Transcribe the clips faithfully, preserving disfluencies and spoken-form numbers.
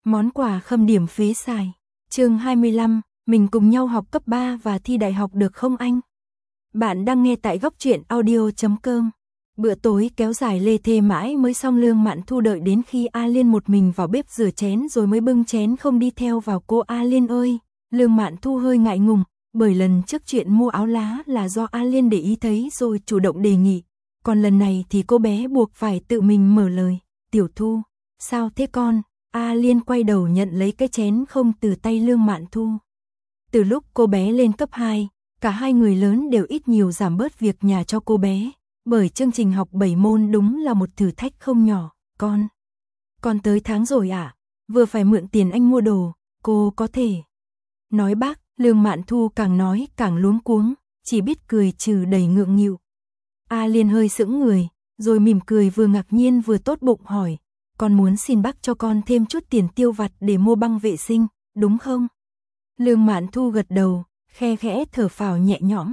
Món quà khâm điểm phế xài. Chương hai mươi lăm, mình cùng nhau học cấp ba và thi đại học được không anh? Bạn đang nghe tại góc truyện audio chấm com. Bữa tối kéo dài lê thê mãi mới xong. Lương Mạn Thu đợi đến khi A Liên một mình vào bếp rửa chén rồi mới bưng chén không đi theo vào. Cô A Liên ơi, Lương Mạn Thu hơi ngại ngùng, bởi lần trước chuyện mua áo lá là do A Liên để ý thấy rồi chủ động đề nghị. Còn lần này thì cô bé buộc phải tự mình mở lời. Tiểu Thu, sao thế con? A Liên quay đầu nhận lấy cái chén không từ tay Lương Mạn Thu. Từ lúc cô bé lên cấp hai, cả hai người lớn đều ít nhiều giảm bớt việc nhà cho cô bé, bởi chương trình học bảy môn đúng là một thử thách không nhỏ. Con, con tới tháng rồi ạ, à? Vừa phải mượn tiền anh mua đồ, cô có thể. Nói bác, Lương Mạn Thu càng nói càng luống cuống, chỉ biết cười trừ đầy ngượng nghịu. A Liên hơi sững người, rồi mỉm cười vừa ngạc nhiên vừa tốt bụng hỏi. Con muốn xin bác cho con thêm chút tiền tiêu vặt để mua băng vệ sinh, đúng không? Lương Mạn Thu gật đầu, khe khẽ thở phào nhẹ nhõm.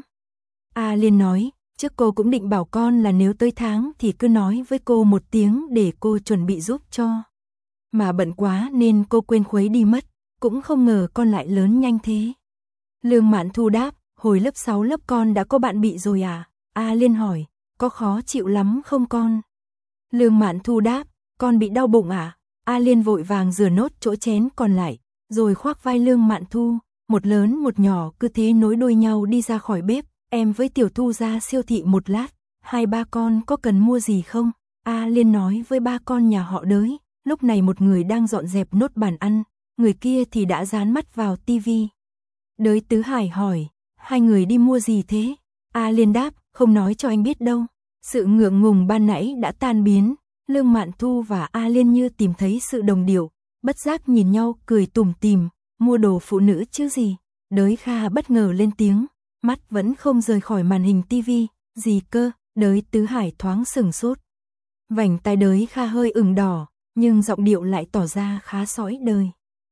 A Liên nói, trước cô cũng định bảo con là nếu tới tháng thì cứ nói với cô một tiếng để cô chuẩn bị giúp cho. Mà bận quá nên cô quên khuấy đi mất, cũng không ngờ con lại lớn nhanh thế. Lương Mạn Thu đáp, hồi lớp sáu lớp con đã có bạn bị rồi à? A Liên hỏi, có khó chịu lắm không con? Lương Mạn Thu đáp, con bị đau bụng à? A Liên vội vàng rửa nốt chỗ chén còn lại, rồi khoác vai Lương Mạn Thu, một lớn một nhỏ cứ thế nối đuôi nhau đi ra khỏi bếp. Em với Tiểu Thu ra siêu thị một lát, hai ba con có cần mua gì không? A Liên nói với ba con nhà họ Đới. Lúc này một người đang dọn dẹp nốt bàn ăn, người kia thì đã dán mắt vào tivi. Đới Tứ Hải hỏi, hai người đi mua gì thế? A Liên đáp, không nói cho anh biết đâu. Sự ngượng ngùng ban nãy đã tan biến. Lương Mạn Thu và A Liên như tìm thấy sự đồng điệu, bất giác nhìn nhau cười tủm tỉm, mua đồ phụ nữ chứ gì. Đới Kha bất ngờ lên tiếng, mắt vẫn không rời khỏi màn hình tivi. Gì cơ? Đới Tứ Hải thoáng sừng sốt. Vành tai Đới Kha hơi ửng đỏ, nhưng giọng điệu lại tỏ ra khá sõi đời.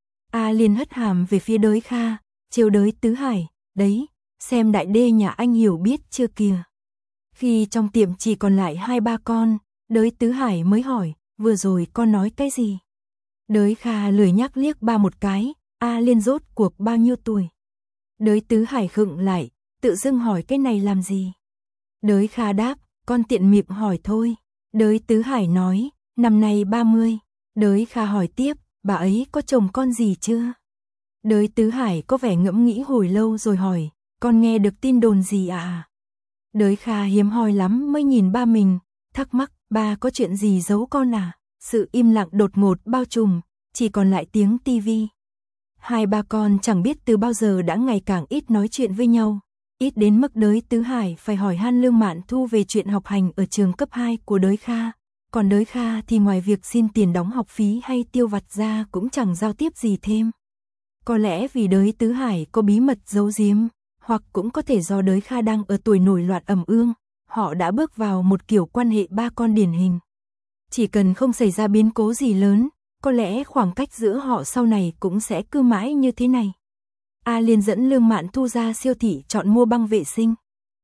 A Liên hất hàm về phía Đới Kha, trêu Đới Tứ Hải, đấy, xem đại đê nhà anh hiểu biết chưa kìa. Khi trong tiệm chỉ còn lại hai ba con, Đới Tứ Hải mới hỏi, vừa rồi con nói cái gì? Đới Kha lười nhắc liếc ba một cái, A Liên rốt cuộc bao nhiêu tuổi? Đới Tứ Hải khựng lại, tự dưng hỏi cái này làm gì? Đới Kha đáp, con tiện miệng hỏi thôi. Đới Tứ Hải nói, năm nay ba mươi. Đới Kha hỏi tiếp, bà ấy có chồng con gì chưa? Đới Tứ Hải có vẻ ngẫm nghĩ hồi lâu rồi hỏi, con nghe được tin đồn gì à? Đới Kha hiếm hoi lắm mới nhìn ba mình, thắc mắc, ba có chuyện gì giấu con à? Sự im lặng đột ngột bao trùm, chỉ còn lại tiếng tivi. Hai ba con chẳng biết từ bao giờ đã ngày càng ít nói chuyện với nhau, ít đến mức Đới Tứ Hải phải hỏi han Lương Mạn Thu về chuyện học hành ở trường cấp hai của Đới Kha. Còn Đới Kha thì ngoài việc xin tiền đóng học phí hay tiêu vặt ra cũng chẳng giao tiếp gì thêm. Có lẽ vì Đới Tứ Hải có bí mật giấu giếm, hoặc cũng có thể do Đới Kha đang ở tuổi nổi loạn ẩm ương, họ đã bước vào một kiểu quan hệ ba con điển hình. Chỉ cần không xảy ra biến cố gì lớn, có lẽ khoảng cách giữa họ sau này cũng sẽ cứ mãi như thế này. A Liên dẫn Lương Mạn Thu ra siêu thị chọn mua băng vệ sinh.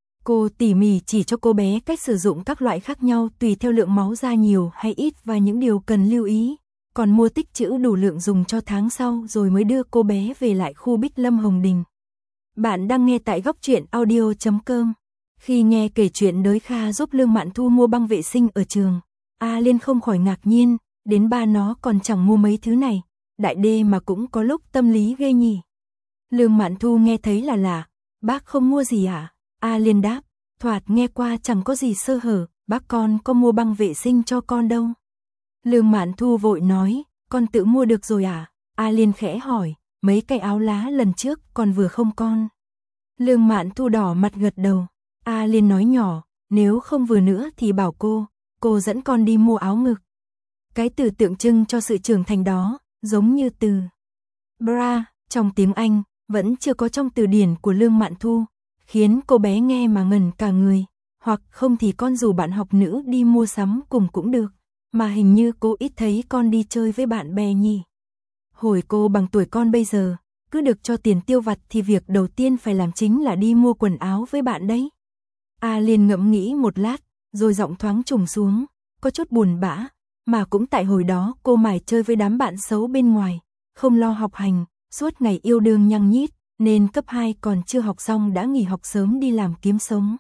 Cô tỉ mỉ chỉ cho cô bé cách sử dụng các loại khác nhau tùy theo lượng máu ra nhiều hay ít và những điều cần lưu ý. Còn mua tích trữ đủ lượng dùng cho tháng sau rồi mới đưa cô bé về lại khu Bích Lâm Hồng Đình. Bạn đang nghe tại góc truyện audio chấm com. Khi nghe kể chuyện Đới Kha giúp Lương Mạn Thu mua băng vệ sinh ở trường, A Liên không khỏi ngạc nhiên, đến ba nó còn chẳng mua mấy thứ này, đại đê mà cũng có lúc tâm lý ghê nhỉ. Lương Mạn Thu nghe thấy là lạ, bác không mua gì à? A Liên đáp, thoạt nghe qua chẳng có gì sơ hở, bác con có mua băng vệ sinh cho con đâu. Lương Mạn Thu vội nói, con tự mua được rồi à? A Liên khẽ hỏi, mấy cái áo lá lần trước còn vừa không con? Lương Mạn Thu đỏ mặt gật đầu. A Liên nói nhỏ, nếu không vừa nữa thì bảo cô, cô dẫn con đi mua áo ngực. Cái từ tượng trưng cho sự trưởng thành đó, giống như từ bra trong tiếng Anh, vẫn chưa có trong từ điển của Lương Mạn Thu, khiến cô bé nghe mà ngẩn cả người. Hoặc không thì con rủ bạn học nữ đi mua sắm cùng cũng được, mà hình như cô ít thấy con đi chơi với bạn bè nhỉ. Hồi cô bằng tuổi con bây giờ, cứ được cho tiền tiêu vặt thì việc đầu tiên phải làm chính là đi mua quần áo với bạn đấy. A Liên ngẫm nghĩ một lát, rồi giọng thoáng trùng xuống, có chút buồn bã, mà cũng tại hồi đó cô mải chơi với đám bạn xấu bên ngoài, không lo học hành, suốt ngày yêu đương nhăng nhít, nên cấp hai còn chưa học xong đã nghỉ học sớm đi làm kiếm sống.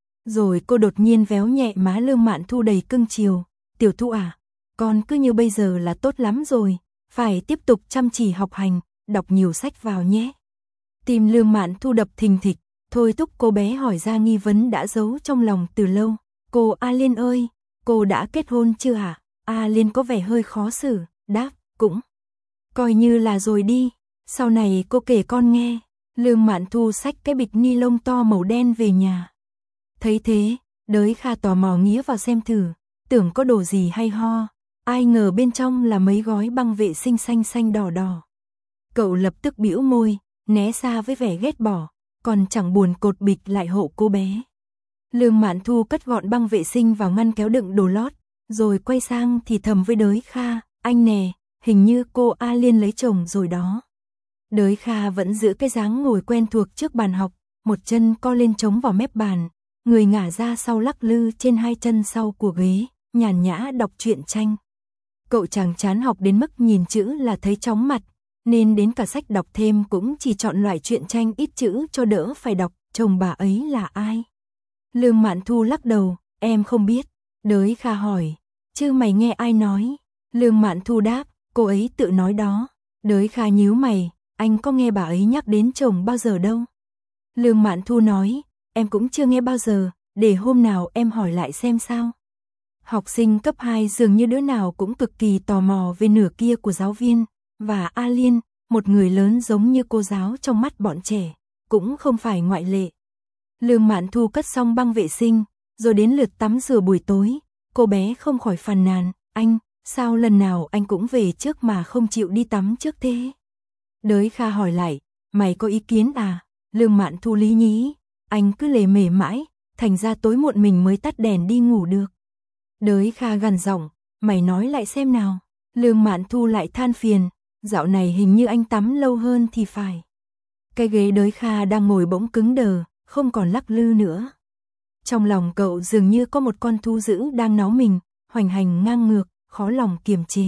Rồi cô đột nhiên véo nhẹ má Lương Mạn Thu đầy cưng chiều, "Tiểu Thu à, con cứ như bây giờ là tốt lắm rồi, phải tiếp tục chăm chỉ học hành, đọc nhiều sách vào nhé." Tim Lương Mạn Thu đập thình thịch, thôi thúc cô bé hỏi ra nghi vấn đã giấu trong lòng từ lâu. "Cô A Liên ơi, cô đã kết hôn chưa hả?" A Liên có vẻ hơi khó xử, đáp, "Cũng coi như là rồi đi, sau này cô kể con nghe." Lương Mạn Thu xách cái bịch ni lông to màu đen về nhà. Thấy thế, Đới Kha tò mò nghía vào xem thử, tưởng có đồ gì hay ho, ai ngờ bên trong là mấy gói băng vệ sinh xanh xanh đỏ đỏ. Cậu lập tức bĩu môi, né xa với vẻ ghét bỏ, còn chẳng buồn cột bịch lại hộ cô bé. Lương Mạn Thu cất gọn băng vệ sinh vào ngăn kéo đựng đồ lót, rồi quay sang thì thầm với Đới Kha, "Anh nè, hình như cô A Liên lấy chồng rồi đó." Đới Kha vẫn giữ cái dáng ngồi quen thuộc trước bàn học, một chân co lên chống vào mép bàn, người ngả ra sau lắc lư trên hai chân sau của ghế, nhàn nhã đọc truyện tranh. Cậu chàng chán học đến mức nhìn chữ là thấy chóng mặt, nên đến cả sách đọc thêm cũng chỉ chọn loại truyện tranh ít chữ cho đỡ phải đọc. Chồng bà ấy là ai? Lương Mạn Thu lắc đầu, "Em không biết." Đới Kha hỏi, "Chứ mày nghe ai nói?" Lương Mạn Thu đáp, "Cô ấy tự nói đó." Đới Kha nhíu mày, "Anh có nghe bà ấy nhắc đến chồng bao giờ đâu." Lương Mạn Thu nói, "Em cũng chưa nghe bao giờ, để hôm nào em hỏi lại xem sao." Học sinh cấp hai dường như đứa nào cũng cực kỳ tò mò về nửa kia của giáo viên, và A Liên, một người lớn giống như cô giáo trong mắt bọn trẻ, cũng không phải ngoại lệ. Lương Mạn Thu cất xong băng vệ sinh, rồi đến lượt tắm rửa buổi tối, cô bé không khỏi phàn nàn, "Anh, sao lần nào anh cũng về trước mà không chịu đi tắm trước thế?" Đới Kha hỏi lại, "Mày có ý kiến à?" Lương Mạn Thu lý nhí, "Anh cứ lề mề mãi, thành ra tối muộn mình mới tắt đèn đi ngủ được." Đới Kha gằn giọng, "Mày nói lại xem nào." Lương Mạn Thu lại than phiền, "Dạo này hình như anh tắm lâu hơn thì phải." Cái ghế Đới Kha đang ngồi bỗng cứng đờ, không còn lắc lư nữa. Trong lòng cậu dường như có một con thú dữ đang náu mình, hoành hành ngang ngược, khó lòng kiềm chế.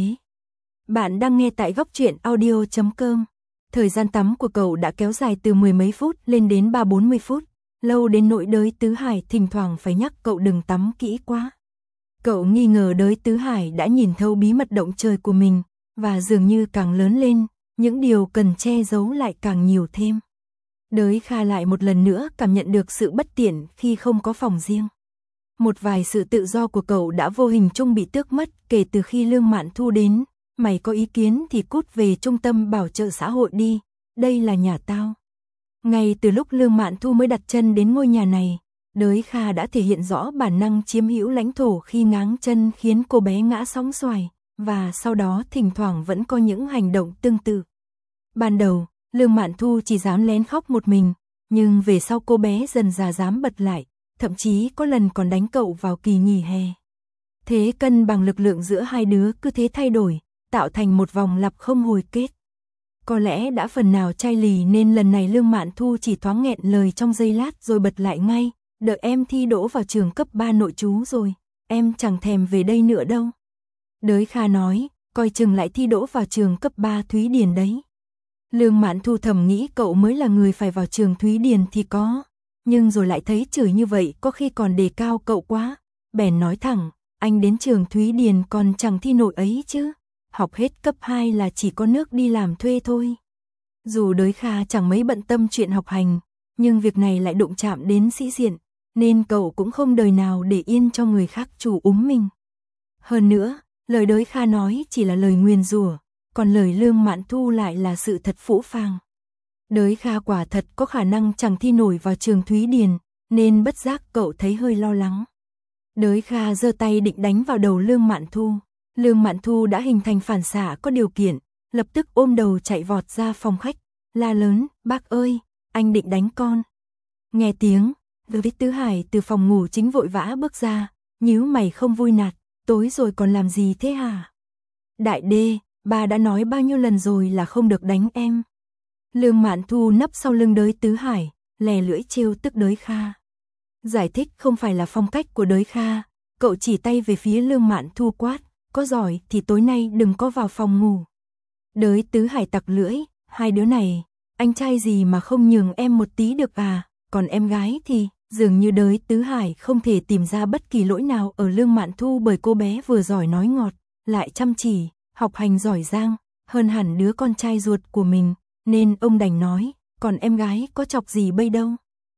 Bạn đang nghe tại góc truyện audio chấm com. Thời gian tắm của cậu đã kéo dài từ mười mấy phút lên đến ba bốn mươi phút, lâu đến nỗi Đới Tứ Hải thỉnh thoảng phải nhắc cậu đừng tắm kỹ quá. Cậu nghi ngờ Đới Tứ Hải đã nhìn thấu bí mật động trời của mình, và dường như càng lớn lên, những điều cần che giấu lại càng nhiều thêm. Đới Kha lại một lần nữa cảm nhận được sự bất tiện khi không có phòng riêng. Một vài sự tự do của cậu đã vô hình chung bị tước mất kể từ khi Lương Mạn Thu đến. "Mày có ý kiến thì cút về trung tâm bảo trợ xã hội đi, đây là nhà tao." Ngay từ lúc Lương Mạn Thu mới đặt chân đến ngôi nhà này, Đới Kha đã thể hiện rõ bản năng chiếm hữu lãnh thổ khi ngáng chân khiến cô bé ngã sóng xoài, và sau đó thỉnh thoảng vẫn có những hành động tương tự. Ban đầu, Lương Mạn Thu chỉ dám lén khóc một mình, nhưng về sau cô bé dần dà dám bật lại, thậm chí có lần còn đánh cậu vào kỳ nghỉ hè. Thế cân bằng lực lượng giữa hai đứa cứ thế thay đổi, tạo thành một vòng lặp không hồi kết. Có lẽ đã phần nào chai lì nên lần này Lương Mạn Thu chỉ thoáng nghẹn lời trong giây lát rồi bật lại ngay, "Đợi em thi đỗ vào trường cấp ba nội trú rồi, em chẳng thèm về đây nữa đâu." Đới Kha nói, "Coi chừng lại thi đỗ vào trường cấp ba Thúy Điền đấy." Lương Mạn Thu thầm nghĩ cậu mới là người phải vào trường Thúy Điền thì có, nhưng rồi lại thấy chửi như vậy có khi còn đề cao cậu quá, bèn nói thẳng, "Anh đến trường Thúy Điền còn chẳng thi nổi ấy chứ, học hết cấp hai là chỉ có nước đi làm thuê thôi." Dù Đới Kha chẳng mấy bận tâm chuyện học hành, nhưng việc này lại đụng chạm đến sĩ diện, nên cậu cũng không đời nào để yên cho người khác chủ úm mình. Hơn nữa, lời Đới Kha nói chỉ là lời nguyền rủa, còn lời Lương Mạn Thu lại là sự thật phũ phàng. Đới Kha quả thật có khả năng chẳng thi nổi vào trường Thúy Điền, nên bất giác cậu thấy hơi lo lắng. Đới Kha giơ tay định đánh vào đầu Lương Mạn Thu. Lương Mạn Thu đã hình thành phản xạ có điều kiện, lập tức ôm đầu chạy vọt ra phòng khách, la lớn, "Bác ơi, anh định đánh con." Nghe tiếng, Đới Tứ Hải từ phòng ngủ chính vội vã bước ra, nhíu mày không vui nạt, "Tối rồi còn làm gì thế hả?" "Đại đê, bà đã nói bao nhiêu lần rồi là không được đánh em." Lương Mạn Thu nấp sau lưng Đới Tứ Hải, lè lưỡi trêu tức Đới Kha. Giải thích không phải là phong cách của Đới Kha, cậu chỉ tay về phía Lương Mạn Thu quát, "Có giỏi thì tối nay đừng có vào phòng ngủ." Đới Tứ Hải tặc lưỡi, hai đứa này, anh trai gì mà không nhường em một tí được à, còn em gái thì, dường như Đới Tứ Hải không thể tìm ra bất kỳ lỗi nào ở Lương Mạn Thu bởi cô bé vừa giỏi nói ngọt, lại chăm chỉ, học hành giỏi giang, hơn hẳn đứa con trai ruột của mình, nên ông đành nói, còn em gái có chọc gì bây đâu.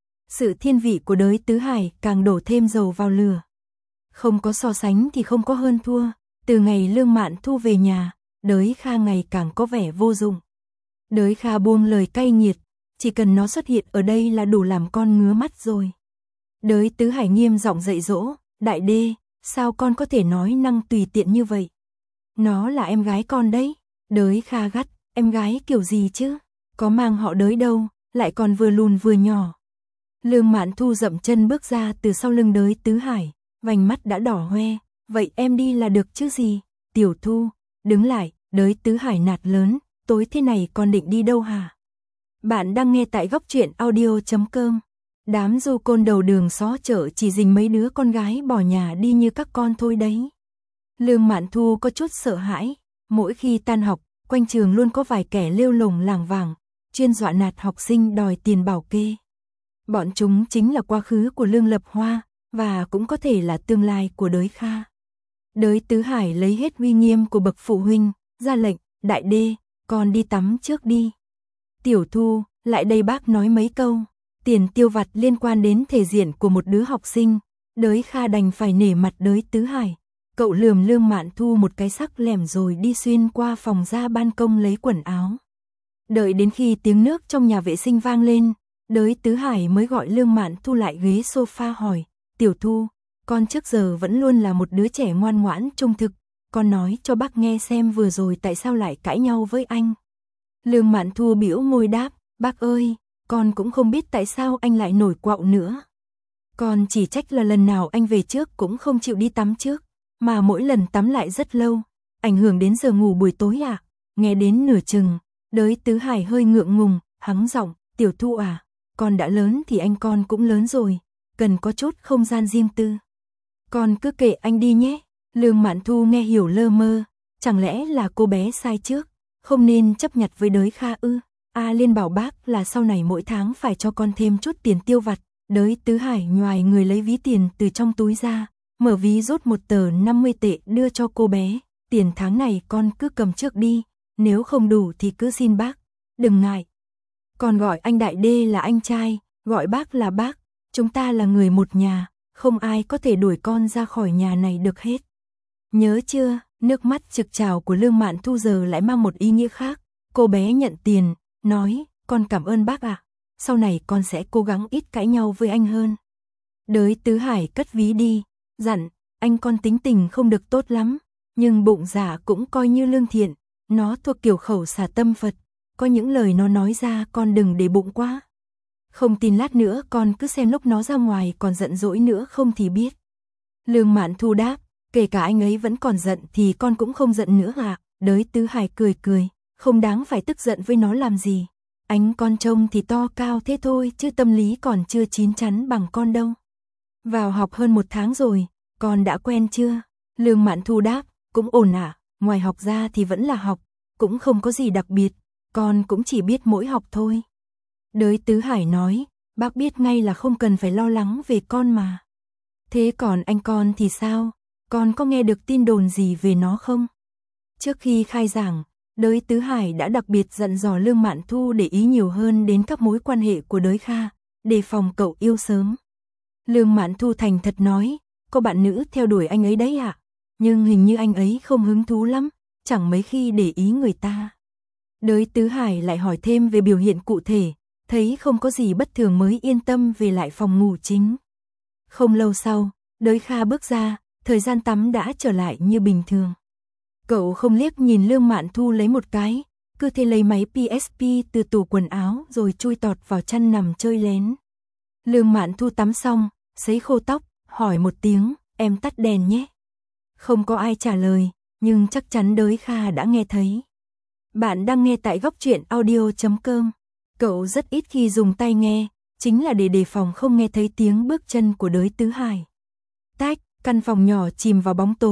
Sự thiên vị của Đới Tứ Hải càng đổ thêm dầu vào lửa. Không có so sánh thì không có hơn thua, từ ngày Lương Mạn Thu về nhà, Đới Kha ngày càng có vẻ vô dụng. Đới Kha buông lời cay nghiệt, chỉ cần nó xuất hiện ở đây là đủ làm con ngứa mắt rồi. Đới Tứ Hải nghiêm giọng dạy dỗ, đại đê, sao con có thể nói năng tùy tiện như vậy? Nó là em gái con đấy. Đới Kha gắt, em gái kiểu gì chứ? Có mang họ Đới đâu, lại còn vừa lùn vừa nhỏ. Lương Mạn Thu dậm chân bước ra từ sau lưng Đới Tứ Hải, vành mắt đã đỏ hoe, vậy em đi là được chứ gì? Tiểu Thu, đứng lại, Đới Tứ Hải nạt lớn, tối thế này con định đi đâu hả? Bạn đang nghe tại góc truyện audio chấm com. Đám du côn đầu đường xó chợ chỉ dình mấy đứa con gái bỏ nhà đi như các con thôi đấy. Lương Mạn Thu có chút sợ hãi, mỗi khi tan học, quanh trường luôn có vài kẻ lêu lổng lảng vảng, chuyên dọa nạt học sinh đòi tiền bảo kê. Bọn chúng chính là quá khứ của Lương Lập Hoa, và cũng có thể là tương lai của Đới Kha. Đới Tứ Hải lấy hết uy nghiêm của bậc phụ huynh, ra lệnh, đại đê, con đi tắm trước đi. Tiểu Thu, lại đây bác nói mấy câu. Tiền tiêu vặt liên quan đến thể diện của một đứa học sinh, Đới Kha đành phải nể mặt Đới Tứ Hải. Cậu lườm Lương Mạn Thu một cái sắc lẻm rồi đi xuyên qua phòng ra ban công lấy quần áo. Đợi đến khi tiếng nước trong nhà vệ sinh vang lên, Đới Tứ Hải mới gọi Lương Mạn Thu lại ghế sofa hỏi, Tiểu Thu, con trước giờ vẫn luôn là một đứa trẻ ngoan ngoãn trung thực, con nói cho bác nghe xem vừa rồi tại sao lại cãi nhau với anh. Lương Mạn Thu bĩu môi đáp, bác ơi, con cũng không biết tại sao anh lại nổi quạo nữa. Con chỉ trách là lần nào anh về trước cũng không chịu đi tắm trước, mà mỗi lần tắm lại rất lâu, ảnh hưởng đến giờ ngủ buổi tối à. Nghe đến nửa chừng, Đới Tứ Hải hơi ngượng ngùng, hắng giọng, Tiểu Thu à, con đã lớn thì anh con cũng lớn rồi, cần có chút không gian riêng tư. Con cứ kệ anh đi nhé. Lương Mạn Thu nghe hiểu lơ mơ, chẳng lẽ là cô bé sai trước, không nên chấp nhặt với Đới Kha ư? A Liên bảo bác là sau này mỗi tháng phải cho con thêm chút tiền tiêu vặt. Đới Tứ Hải nhoài người lấy ví tiền từ trong túi ra, mở ví rút một tờ năm mươi tệ đưa cho cô bé, tiền tháng này con cứ cầm trước đi, nếu không đủ thì cứ xin bác, đừng ngại. Con gọi anh đại đê là anh trai, gọi bác là bác, chúng ta là người một nhà, không ai có thể đuổi con ra khỏi nhà này được hết. Nhớ chưa? Nước mắt trực trào của Lương Mạn Thu giờ lại mang một ý nghĩa khác. Cô bé nhận tiền, nói, con cảm ơn bác ạ, sau này con sẽ cố gắng ít cãi nhau với anh hơn. Đới Tứ Hải cất ví đi, dặn, anh con tính tình không được tốt lắm, nhưng bụng dạ cũng coi như lương thiện, nó thuộc kiểu khẩu xả tâm Phật, có những lời nó nói ra con đừng để bụng quá. Không tin lát nữa con cứ xem lúc nó ra ngoài còn giận dỗi nữa không thì biết. Lương Mạn Thu đáp, kể cả anh ấy vẫn còn giận thì con cũng không giận nữa à. Đới Tứ Hải cười cười, không đáng phải tức giận với nó làm gì. Anh con trông thì to cao thế thôi chứ tâm lý còn chưa chín chắn bằng con đâu. Vào học hơn một tháng rồi, con đã quen chưa? Lương Mạn Thu đáp, cũng ổn ạ, à, ngoài học ra thì vẫn là học, cũng không có gì đặc biệt, con cũng chỉ biết mỗi học thôi. Đới Tứ Hải nói, bác biết ngay là không cần phải lo lắng về con mà. Thế còn anh con thì sao? Con có nghe được tin đồn gì về nó không? Trước khi khai giảng, Đới Tứ Hải đã đặc biệt dặn dò Lương Mạn Thu để ý nhiều hơn đến các mối quan hệ của Đới Kha, đề phòng cậu yêu sớm. Lương Mạn Thu thành thật nói, có bạn nữ theo đuổi anh ấy đấy ạ, à? Nhưng hình như anh ấy không hứng thú lắm, chẳng mấy khi để ý người ta. Đới Tứ Hải lại hỏi thêm về biểu hiện cụ thể, thấy không có gì bất thường mới yên tâm về lại phòng ngủ chính. Không lâu sau, Đới Kha bước ra, thời gian tắm đã trở lại như bình thường. Cậu không liếc nhìn Lương Mạn Thu lấy một cái, cứ thế lấy máy pê ét pê từ tủ quần áo rồi chui tọt vào chăn nằm chơi lén. Lương Mạn Thu tắm xong, sấy khô tóc, hỏi một tiếng, em tắt đèn nhé. Không có ai trả lời, nhưng chắc chắn Đới Kha đã nghe thấy. Bạn đang nghe tại góc truyện audio chấm com. Cậu rất ít khi dùng tai nghe, chính là để đề phòng không nghe thấy tiếng bước chân của Đới Tứ Hải. Tách, căn phòng nhỏ chìm vào bóng tối,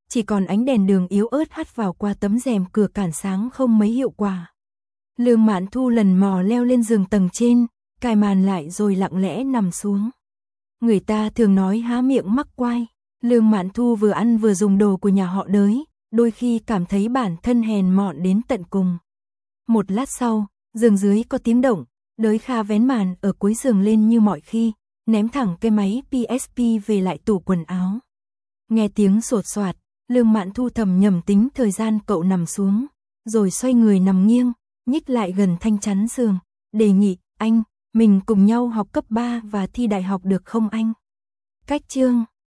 chỉ còn ánh đèn đường yếu ớt hắt vào qua tấm rèm cửa cản sáng không mấy hiệu quả. Lương Mạn Thu lần mò leo lên giường tầng trên, cài màn lại rồi lặng lẽ nằm xuống. Người ta thường nói há miệng mắc quai, Lương Mạn Thu vừa ăn vừa dùng đồ của nhà họ Đới, đôi khi cảm thấy bản thân hèn mọn đến tận cùng. Một lát sau, giường dưới có tiếng động, Đới Kha vén màn ở cuối giường lên như mọi khi, ném thẳng cái máy pê ét pê về lại tủ quần áo. Nghe tiếng sột soạt, Lương Mạn Thu thầm nhầm tính thời gian cậu nằm xuống, rồi xoay người nằm nghiêng, nhích lại gần thanh chắn giường, đề nghị, anh, mình cùng nhau học cấp ba và thi đại học được không anh? Cách chương